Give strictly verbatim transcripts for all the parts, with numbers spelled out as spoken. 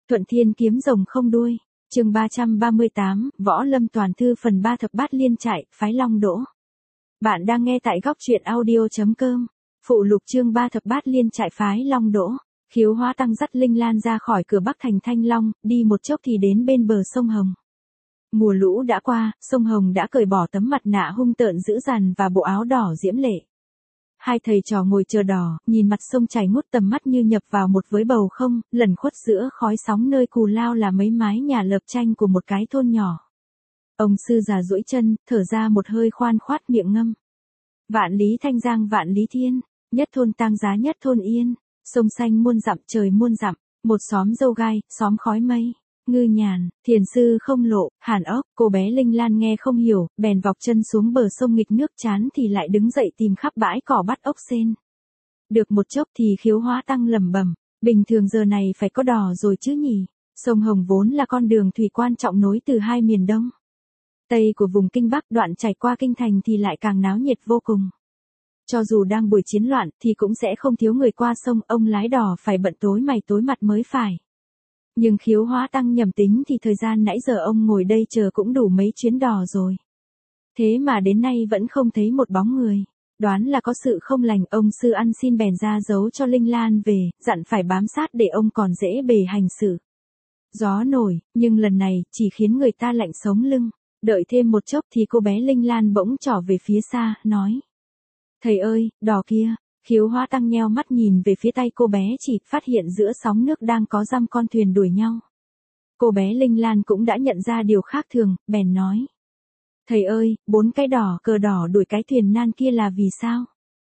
Thuận Thiên kiếm rồng không đuôi. Chương ba trăm ba mươi tám, Võ Lâm toàn thư phần ba thập bát liên trại, phái Long Đỗ. Bạn đang nghe tại góc truyện audio chấm com. Phụ lục chương ba thập bát liên trại phái Long Đỗ. Khiếu Hóa Tăng dắt Linh Lan ra khỏi cửa Bắc thành Thanh Long, đi một chốc thì đến bên bờ sông Hồng. Mùa lũ đã qua, sông Hồng đã cởi bỏ tấm mặt nạ hung tợn dữ dằn và bộ áo đỏ diễm lệ. Hai thầy trò ngồi chờ đò, nhìn mặt sông chảy ngút tầm mắt như nhập vào một với bầu không, lẩn khuất giữa khói sóng nơi cù lao là mấy mái nhà lợp tranh của một cái thôn nhỏ. Ông sư già duỗi chân, thở ra một hơi khoan khoát miệng ngâm. Vạn lý thanh giang vạn lý thiên, nhất thôn tang giá nhất thôn yên, sông xanh muôn dặm trời muôn dặm, một xóm dâu gai, xóm khói mây. Ngư nhàn, thiền sư không lộ, hàn ốc, cô bé Linh Lan nghe không hiểu, bèn vọc chân xuống bờ sông nghịch nước chán thì lại đứng dậy tìm khắp bãi cỏ bắt ốc sên. Được một chốc thì Khiếu Hóa Tăng lẩm bẩm, bình thường giờ này phải có đò rồi chứ nhỉ. Sông Hồng vốn là con đường thủy quan trọng nối từ hai miền Đông Tây của vùng Kinh Bắc, đoạn chảy qua Kinh Thành thì lại càng náo nhiệt vô cùng. Cho dù đang buổi chiến loạn thì cũng sẽ không thiếu người qua sông, ông lái đò phải bận tối mày tối mặt mới phải. Nhưng Khiếu Hóa Tăng nhầm tính thì thời gian nãy giờ ông ngồi đây chờ cũng đủ mấy chuyến đò rồi. Thế mà đến nay vẫn không thấy một bóng người. Đoán là có sự không lành, ông sư ăn xin bèn ra giấu cho Linh Lan về, dặn phải bám sát để ông còn dễ bề hành sự. Gió nổi, nhưng lần này chỉ khiến người ta lạnh sống lưng. Đợi thêm một chốc thì cô bé Linh Lan bỗng trỏ về phía xa, nói. Thầy ơi, đò kia. Khiếu Hóa Tăng nheo mắt nhìn về phía tay cô bé, chỉ phát hiện giữa sóng nước đang có dăm con thuyền đuổi nhau. Cô bé Linh Lan cũng đã nhận ra điều khác thường, bèn nói. Thầy ơi, bốn cái đỏ cờ đỏ đuổi cái thuyền nan kia là vì sao?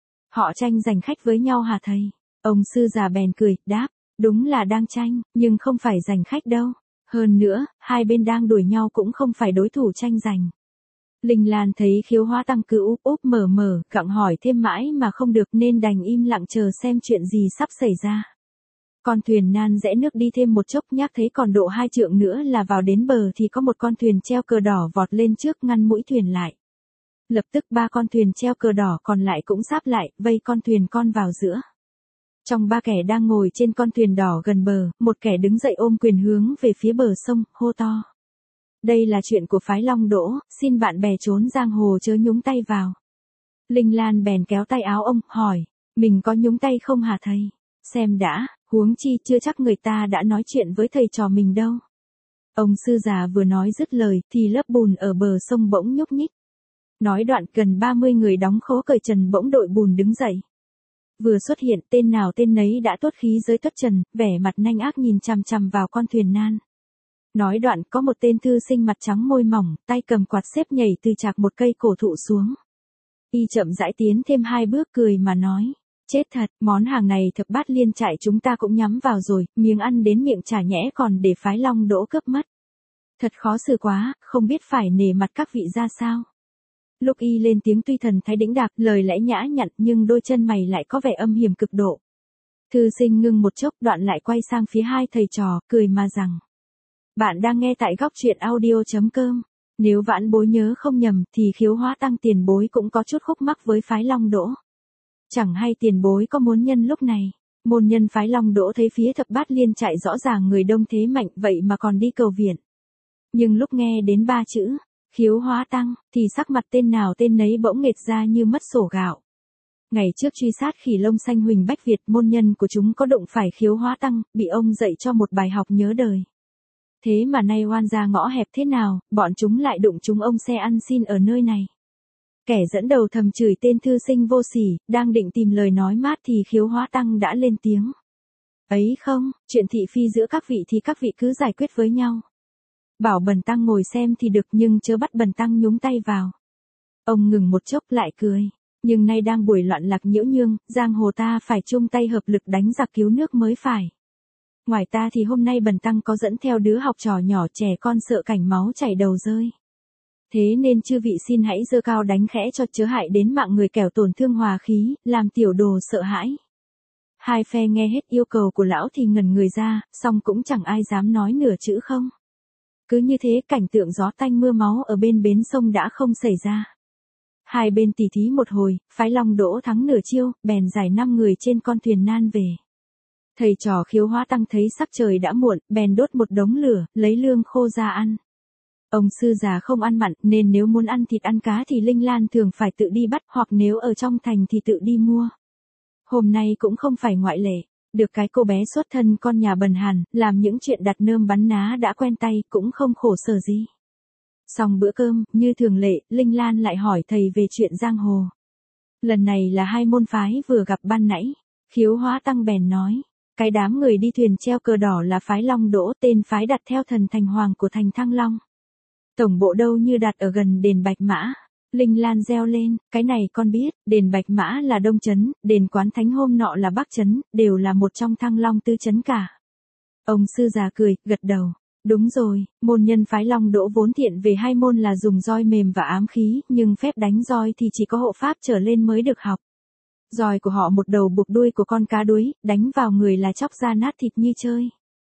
Họ tranh giành khách với nhau hả thầy? Ông sư già bèn cười, đáp, đúng là đang tranh, nhưng không phải giành khách đâu. Hơn nữa, hai bên đang đuổi nhau cũng không phải đối thủ tranh giành. Linh Lan thấy Khiếu Hóa Tăng cứ úp úp mở mở, gặng hỏi thêm mãi mà không được nên đành im lặng chờ xem chuyện gì sắp xảy ra. Con thuyền nan rẽ nước đi thêm một chốc, nhác thấy còn độ hai trượng nữa là vào đến bờ thì có một con thuyền treo cờ đỏ vọt lên trước ngăn mũi thuyền lại. Lập tức ba con thuyền treo cờ đỏ còn lại cũng sáp lại, vây con thuyền con vào giữa. Trong ba kẻ đang ngồi trên con thuyền đỏ gần bờ, một kẻ đứng dậy ôm quyền hướng về phía bờ sông, hô to. Đây là chuyện của phái Long Đỗ, xin bạn bè trốn giang hồ chớ nhúng tay vào. Linh Lan bèn kéo tay áo ông, hỏi, mình có nhúng tay không hả thầy? Xem đã, huống chi chưa chắc người ta đã nói chuyện với thầy trò mình đâu. Ông sư già vừa nói dứt lời thì lớp bùn ở bờ sông bỗng nhúc nhích. Nói đoạn gần ba mươi người đóng khố cởi trần bỗng đội bùn đứng dậy. Vừa xuất hiện tên nào tên nấy đã tuốt khí giới tuất trần, vẻ mặt nanh ác nhìn chằm chằm vào con thuyền nan. Nói đoạn có một tên thư sinh mặt trắng môi mỏng, tay cầm quạt xếp nhảy từ chạc một cây cổ thụ xuống. Y chậm rãi tiến thêm hai bước cười mà nói. Chết thật, món hàng này thập bát liên trại chúng ta cũng nhắm vào rồi, miếng ăn đến miệng chả nhẽ còn để phái Long Đỗ cướp mất. Thật khó xử quá, không biết phải nể mặt các vị ra sao. Lúc y lên tiếng tuy thần thái đĩnh đạc, lời lẽ nhã nhặn nhưng đôi chân mày lại có vẻ âm hiểm cực độ. Thư sinh ngưng một chốc đoạn lại quay sang phía hai thầy trò, cười mà rằng. Bạn đang nghe tại góc truyện audio chấm com. Nếu vãn bối nhớ không nhầm thì Khiếu Hóa Tăng tiền bối cũng có chút khúc mắc với phái Long Đỗ. Chẳng hay tiền bối có muốn nhân lúc này. Môn nhân phái Long Đỗ thấy phía thập bát liên trại rõ ràng người đông thế mạnh vậy mà còn đi cầu viện. Nhưng lúc nghe đến ba chữ, Khiếu Hóa Tăng, thì sắc mặt tên nào tên nấy bỗng nghệt ra như mất sổ gạo. Ngày trước truy sát Khỉ Lông Xanh Huỳnh Bách Việt, môn nhân của chúng có đụng phải Khiếu Hóa Tăng, bị ông dạy cho một bài học nhớ đời. Thế mà nay oan ra ngõ hẹp thế nào, bọn chúng lại đụng chúng ông xe ăn xin ở nơi này. Kẻ dẫn đầu thầm chửi tên thư sinh vô sỉ, đang định tìm lời nói mát thì Khiếu Hóa Tăng đã lên tiếng. Ấy không, chuyện thị phi giữa các vị thì các vị cứ giải quyết với nhau. Bảo bần tăng ngồi xem thì được nhưng chớ bắt bần tăng nhúng tay vào. Ông ngừng một chốc lại cười. Nhưng nay đang buổi loạn lạc nhiễu nhương, giang hồ ta phải chung tay hợp lực đánh giặc cứu nước mới phải. Ngoài ta thì hôm nay bần tăng có dẫn theo đứa học trò nhỏ trẻ con sợ cảnh máu chảy đầu rơi. Thế nên chư vị xin hãy giơ cao đánh khẽ cho chớ hại đến mạng người kẻo tổn thương hòa khí, làm tiểu đồ sợ hãi. Hai phe nghe hết yêu cầu của lão thì ngẩn người ra, song cũng chẳng ai dám nói nửa chữ không. Cứ như thế cảnh tượng gió tanh mưa máu ở bên bến sông đã không xảy ra. Hai bên tỉ thí một hồi, phái Long Đỗ thắng nửa chiêu, bèn giải năm người trên con thuyền nan về. Thầy trò Khiếu Hóa Tăng thấy sắc trời đã muộn, bèn đốt một đống lửa, lấy lương khô ra ăn. Ông sư già không ăn mặn, nên nếu muốn ăn thịt ăn cá thì Linh Lan thường phải tự đi bắt, hoặc nếu ở trong thành thì tự đi mua. Hôm nay cũng không phải ngoại lệ, được cái cô bé xuất thân con nhà bần hàn, làm những chuyện đặt nơm bắn ná đã quen tay, cũng không khổ sở gì. Xong bữa cơm, như thường lệ, Linh Lan lại hỏi thầy về chuyện giang hồ. Lần này là hai môn phái vừa gặp ban nãy, Khiếu Hóa Tăng bèn nói, cái đám người đi thuyền treo cờ đỏ là phái Long Đỗ, tên phái đặt theo thần thành hoàng của thành Thăng Long. Tổng bộ đâu như đặt ở gần đền Bạch Mã. Linh Lan reo lên, cái này con biết, đền Bạch Mã là Đông Trấn, đền Quán Thánh hôm nọ là Bắc Trấn, đều là một trong Thăng Long tư trấn cả. Ông sư già cười, gật đầu. Đúng rồi, môn nhân phái Long Đỗ vốn thiện về hai môn là dùng roi mềm và ám khí, nhưng phép đánh roi thì chỉ có hộ pháp trở lên mới được học. Roi của họ một đầu buộc đuôi của con cá đuối, đánh vào người là chóc ra nát thịt như chơi.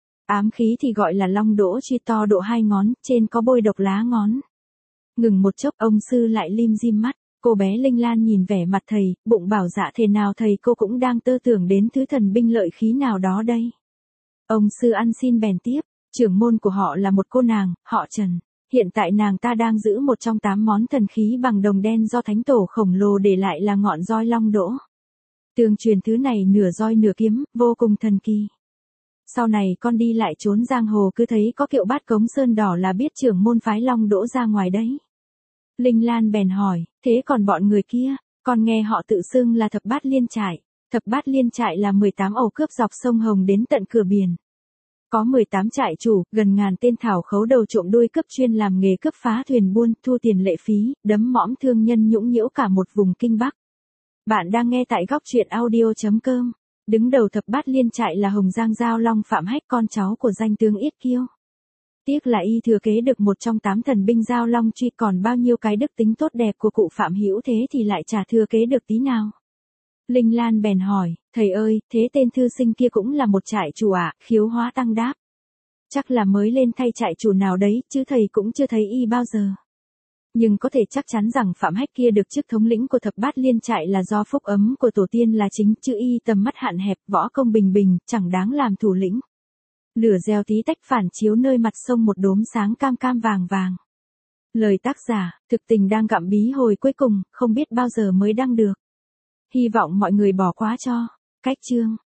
Ám khí thì gọi là Long Đỗ truy to độ hai ngón, trên có bôi độc lá ngón. Ngừng một chốc, ông sư lại lim dim mắt, cô bé Linh Lan nhìn vẻ mặt thầy, bụng bảo dạ thế nào thầy cô cũng đang tơ tưởng đến thứ thần binh lợi khí nào đó đây. Ông sư ăn xin bèn tiếp, trưởng môn của họ là một cô nàng, họ Trần. Hiện tại nàng ta đang giữ một trong tám món thần khí bằng đồng đen do thánh tổ khổng lồ để lại là ngọn roi Long Đỗ. Tương truyền thứ này nửa roi nửa kiếm, vô cùng thần kỳ. Sau này con đi lại trốn giang hồ cứ thấy có kiệu bát cống sơn đỏ là biết trưởng môn phái Long Đỗ ra ngoài đấy. Linh Lan bèn hỏi, thế còn bọn người kia, con nghe họ tự xưng là thập bát liên trại. Thập bát liên trại là mười tám ẩu cướp dọc sông Hồng đến tận cửa biển. Có mười tám trại chủ, gần ngàn tên thảo khấu đầu trộm đuôi cướp chuyên làm nghề cướp phá thuyền buôn, thu tiền lệ phí, đấm mõm thương nhân nhũng nhiễu cả một vùng kinh Bắc. Bạn đang nghe tại góc truyện audio chấm com. Đứng đầu thập bát liên trại là Hồng Giang Giao Long Phạm Hách, con cháu của danh tướng Yết Kiêu. Tiếc là y thừa kế được một trong tám thần binh Giao Long truy, còn bao nhiêu cái đức tính tốt đẹp của cụ Phạm Hữu thế thì lại chả thừa kế được tí nào. Linh Lan bèn hỏi, thầy ơi, thế tên thư sinh kia cũng là một trại chủ ạ? À? Khiếu Hóa Tăng đáp, chắc là mới lên thay trại chủ nào đấy, chứ thầy cũng chưa thấy y bao giờ. Nhưng có thể chắc chắn rằng Phạm Hách kia được chức thống lĩnh của thập bát liên trại là do phúc ấm của tổ tiên là chính, chứ y tầm mắt hạn hẹp, võ công bình bình, chẳng đáng làm thủ lĩnh. Lửa reo tí tách phản chiếu nơi mặt sông một đốm sáng cam cam vàng vàng. Lời tác giả, thực tình đang gặm bí hồi cuối cùng, không biết bao giờ mới đăng được. Hy vọng mọi người bỏ qua cho. Cách chương